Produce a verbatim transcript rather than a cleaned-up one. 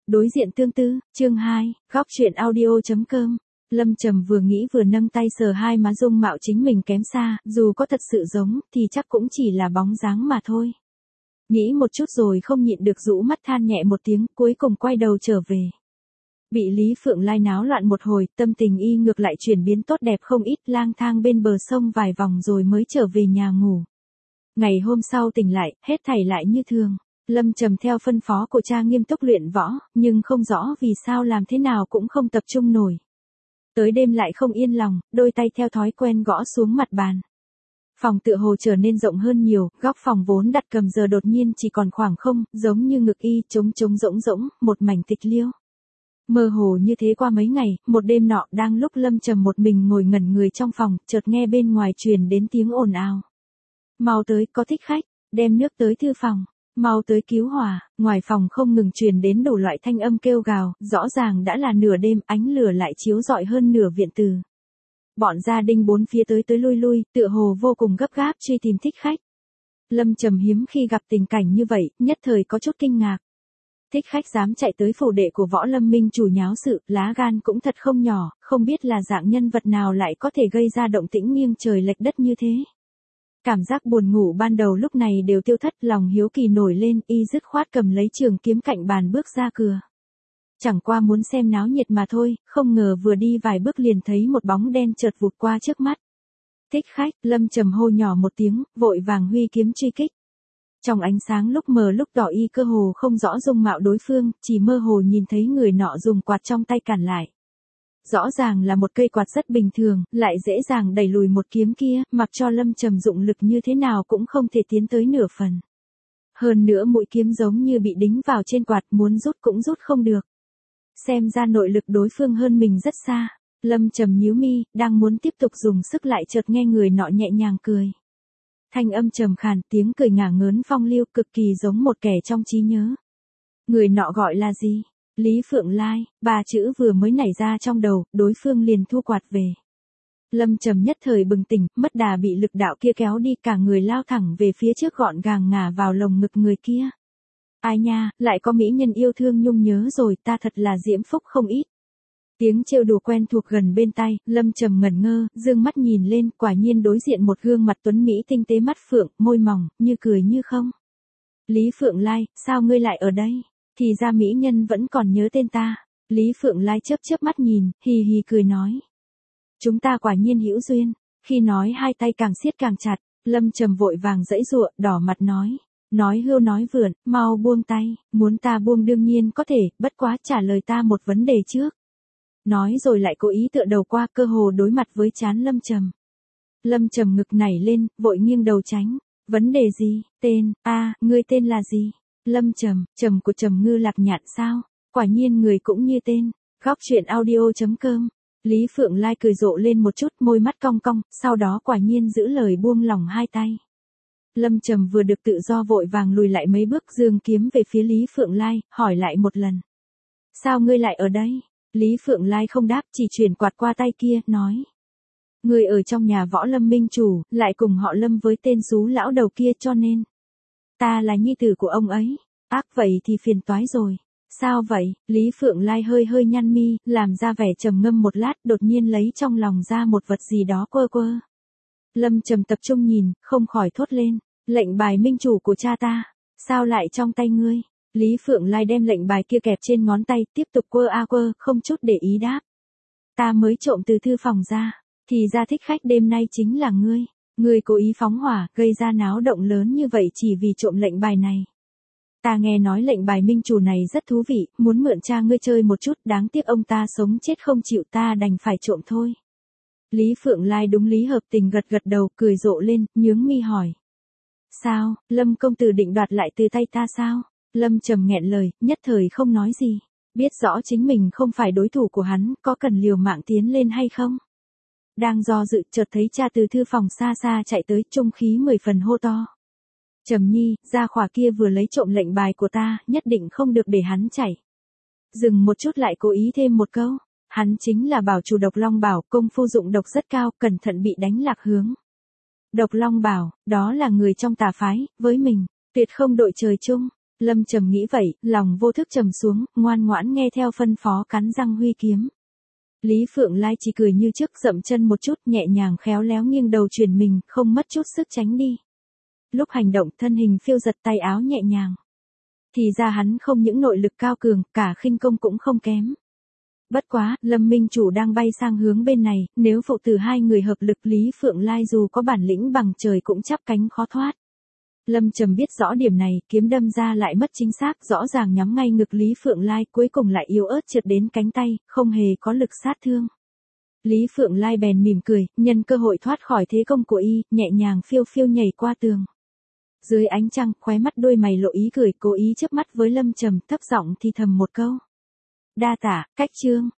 Đối diện tương tư, chương hai, góc chuyện audio chấm com. Lâm Trầm vừa nghĩ vừa nâng tay sờ hai má dung mạo chính mình kém xa, dù có thật sự giống, thì chắc cũng chỉ là bóng dáng mà thôi. Nghĩ một chút rồi không nhịn được rũ mắt than nhẹ một tiếng, cuối cùng quay đầu trở về. Bị Lý Phượng Lai náo loạn một hồi, tâm tình y ngược lại chuyển biến tốt đẹp không ít, lang thang bên bờ sông vài vòng rồi mới trở về nhà ngủ. Ngày hôm sau tỉnh lại, hết thảy lại như thường. Lâm Trầm theo phân phó của cha nghiêm túc luyện võ, nhưng không rõ vì sao làm thế nào cũng không tập trung nổi. Tới đêm lại không yên lòng, đôi tay theo thói quen gõ xuống mặt bàn. Phòng tựa hồ trở nên rộng hơn nhiều, góc phòng vốn đặt cầm giờ đột nhiên chỉ còn khoảng không, giống như ngực y trống trống rỗng rỗng, một mảnh tịch liêu. Mơ hồ như thế qua mấy ngày, một đêm nọ đang lúc Lâm Trầm một mình ngồi ngẩn người trong phòng, chợt nghe bên ngoài truyền đến tiếng ồn ào. Mau tới, có thích khách, đem nước tới thư phòng. Mau tới cứu hỏa, ngoài phòng không ngừng truyền đến đủ loại thanh âm kêu gào, rõ ràng đã là nửa đêm, ánh lửa lại chiếu rọi hơn nửa viện từ. Bọn gia đình bốn phía tới tới lui lui, tựa hồ vô cùng gấp gáp truy tìm thích khách. Lâm Trầm hiếm khi gặp tình cảnh như vậy, nhất thời có chút kinh ngạc. Thích khách dám chạy tới phủ đệ của Võ Lâm Minh chủ nháo sự, lá gan cũng thật không nhỏ, không biết là dạng nhân vật nào lại có thể gây ra động tĩnh nghiêng trời lệch đất như thế. Cảm giác buồn ngủ ban đầu lúc này đều tiêu thất, lòng hiếu kỳ nổi lên, y dứt khoát cầm lấy trường kiếm cạnh bàn bước ra cửa. Chẳng qua muốn xem náo nhiệt mà thôi, không ngờ vừa đi vài bước liền thấy một bóng đen chợt vụt qua trước mắt. Thích khách, Lâm Trầm hô nhỏ một tiếng, vội vàng huy kiếm truy kích. Trong ánh sáng lúc mờ lúc tỏ y cơ hồ không rõ dung mạo đối phương, chỉ mơ hồ nhìn thấy người nọ dùng quạt trong tay cản lại. Rõ ràng là một cây quạt rất bình thường, lại dễ dàng đẩy lùi một kiếm kia, mặc cho Lâm Trầm dụng lực như thế nào cũng không thể tiến tới nửa phần. Hơn nữa mũi kiếm giống như bị đính vào trên quạt, muốn rút cũng rút không được. Xem ra nội lực đối phương hơn mình rất xa. Lâm Trầm nhíu mi, đang muốn tiếp tục dùng sức lại chợt nghe người nọ nhẹ nhàng cười. Thanh âm trầm khàn, tiếng cười ngả ngớn phong lưu, cực kỳ giống một kẻ trong trí nhớ. Người nọ gọi là gì? Lý Phượng Lai, ba chữ vừa mới nảy ra trong đầu, đối phương liền thu quạt về. Lâm Trầm nhất thời bừng tỉnh, mất đà bị lực đạo kia kéo đi, cả người lao thẳng về phía trước gọn gàng ngả vào lồng ngực người kia. Ai nha, lại có mỹ nhân yêu thương nhung nhớ rồi, ta thật là diễm phúc không ít. Tiếng trêu đùa quen thuộc gần bên tai, Lâm Trầm ngẩn ngơ, dương mắt nhìn lên, quả nhiên đối diện một gương mặt tuấn mỹ tinh tế mắt phượng, môi mỏng, như cười như không. Lý Phượng Lai, sao ngươi lại ở đây? Thì ra mỹ nhân vẫn còn nhớ tên ta. Lý Phượng Lai chớp chớp mắt nhìn, hì hì cười nói. Chúng ta quả nhiên hữu duyên. Khi nói hai tay càng siết càng chặt, Lâm Trầm vội vàng giãy giụa, đỏ mặt nói. Nói hưu nói vượn, mau buông tay, muốn ta buông đương nhiên có thể, bất quá trả lời ta một vấn đề trước. Nói rồi lại cố ý tựa đầu qua, cơ hồ đối mặt với trán Lâm Trầm. Lâm Trầm ngực nảy lên, vội nghiêng đầu tránh. Vấn đề gì? Tên, a, ngươi tên là gì? Lâm Trầm, Trầm của Trầm Ngư Lạc Nhạn sao? Quả nhiên người cũng như tên. Góc chuyện audio chấm com. Lý Phượng Lai cười rộ lên một chút, môi mắt cong cong, sau đó quả nhiên giữ lời buông lỏng hai tay. Lâm Trầm vừa được tự do vội vàng lùi lại mấy bước, giương kiếm về phía Lý Phượng Lai, hỏi lại một lần. Sao ngươi lại ở đây? Lý Phượng Lai không đáp, chỉ chuyển quạt qua tay kia, nói. Ngươi ở trong nhà Võ Lâm Minh chủ, lại cùng họ Lâm với tên xú lão đầu kia cho nên. Ta là nhi tử của ông ấy. Ác vậy thì phiền toái rồi. Sao vậy? Lý Phượng Lai hơi hơi nhăn mi, làm ra vẻ trầm ngâm một lát, đột nhiên lấy trong lòng ra một vật gì đó quơ quơ. Lâm Trầm tập trung nhìn, không khỏi thốt lên. Lệnh bài minh chủ của cha ta. Sao lại trong tay ngươi? Lý Phượng Lai đem lệnh bài kia kẹp trên ngón tay, tiếp tục quơ a quơ, không chút để ý đáp. Ta mới trộm từ thư phòng ra. Thì ra thích khách đêm nay chính là ngươi. Ngươi cố ý phóng hỏa, gây ra náo động lớn như vậy chỉ vì trộm lệnh bài này. Ta nghe nói lệnh bài minh chủ này rất thú vị, muốn mượn cha ngươi chơi một chút, đáng tiếc ông ta sống chết không chịu, ta đành phải trộm thôi. Lý Phượng Lai đúng lý hợp tình gật gật đầu, cười rộ lên, nhướng mi hỏi. Sao, Lâm công tử định đoạt lại từ tay ta sao? Lâm Trầm nghẹn lời, nhất thời không nói gì. Biết rõ chính mình không phải đối thủ của hắn, có cần liều mạng tiến lên hay không? Đang do dự, chợt thấy cha từ thư phòng xa xa chạy tới, trung khí mười phần hô to. Trầm nhi, gia khỏa kia vừa lấy trộm lệnh bài của ta, nhất định không được để hắn chạy. Dừng một chút lại cố ý thêm một câu. Hắn chính là bảo chủ Độc Long Bảo, công phu dụng độc rất cao, cẩn thận bị đánh lạc hướng. Độc Long Bảo, đó là người trong tà phái, với mình, tuyệt không đội trời chung. Lâm Trầm nghĩ vậy, lòng vô thức trầm xuống, ngoan ngoãn nghe theo phân phó cắn răng huy kiếm. Lý Phượng Lai chỉ cười như trước, dậm chân một chút, nhẹ nhàng khéo léo nghiêng đầu chuyển mình, không mất chút sức tránh đi. Lúc hành động, thân hình phiêu giật, tay áo nhẹ nhàng. Thì ra hắn không những nội lực cao cường, cả khinh công cũng không kém. Bất quá, Lâm Minh Chủ đang bay sang hướng bên này, nếu phụ tử hai người hợp lực, Lý Phượng Lai dù có bản lĩnh bằng trời cũng chắp cánh khó thoát. Lâm Trầm biết rõ điểm này, kiếm đâm ra lại mất chính xác, rõ ràng nhắm ngay ngực Lý Phượng Lai, cuối cùng lại yếu ớt trượt đến cánh tay, không hề có lực sát thương. Lý Phượng Lai bèn mỉm cười, nhân cơ hội thoát khỏi thế công của y, nhẹ nhàng phiêu phiêu nhảy qua tường. Dưới ánh trăng, khóe mắt đôi mày lộ ý cười, cố ý chớp mắt với Lâm Trầm, thấp giọng thì thầm một câu. Đa tả, cách chương.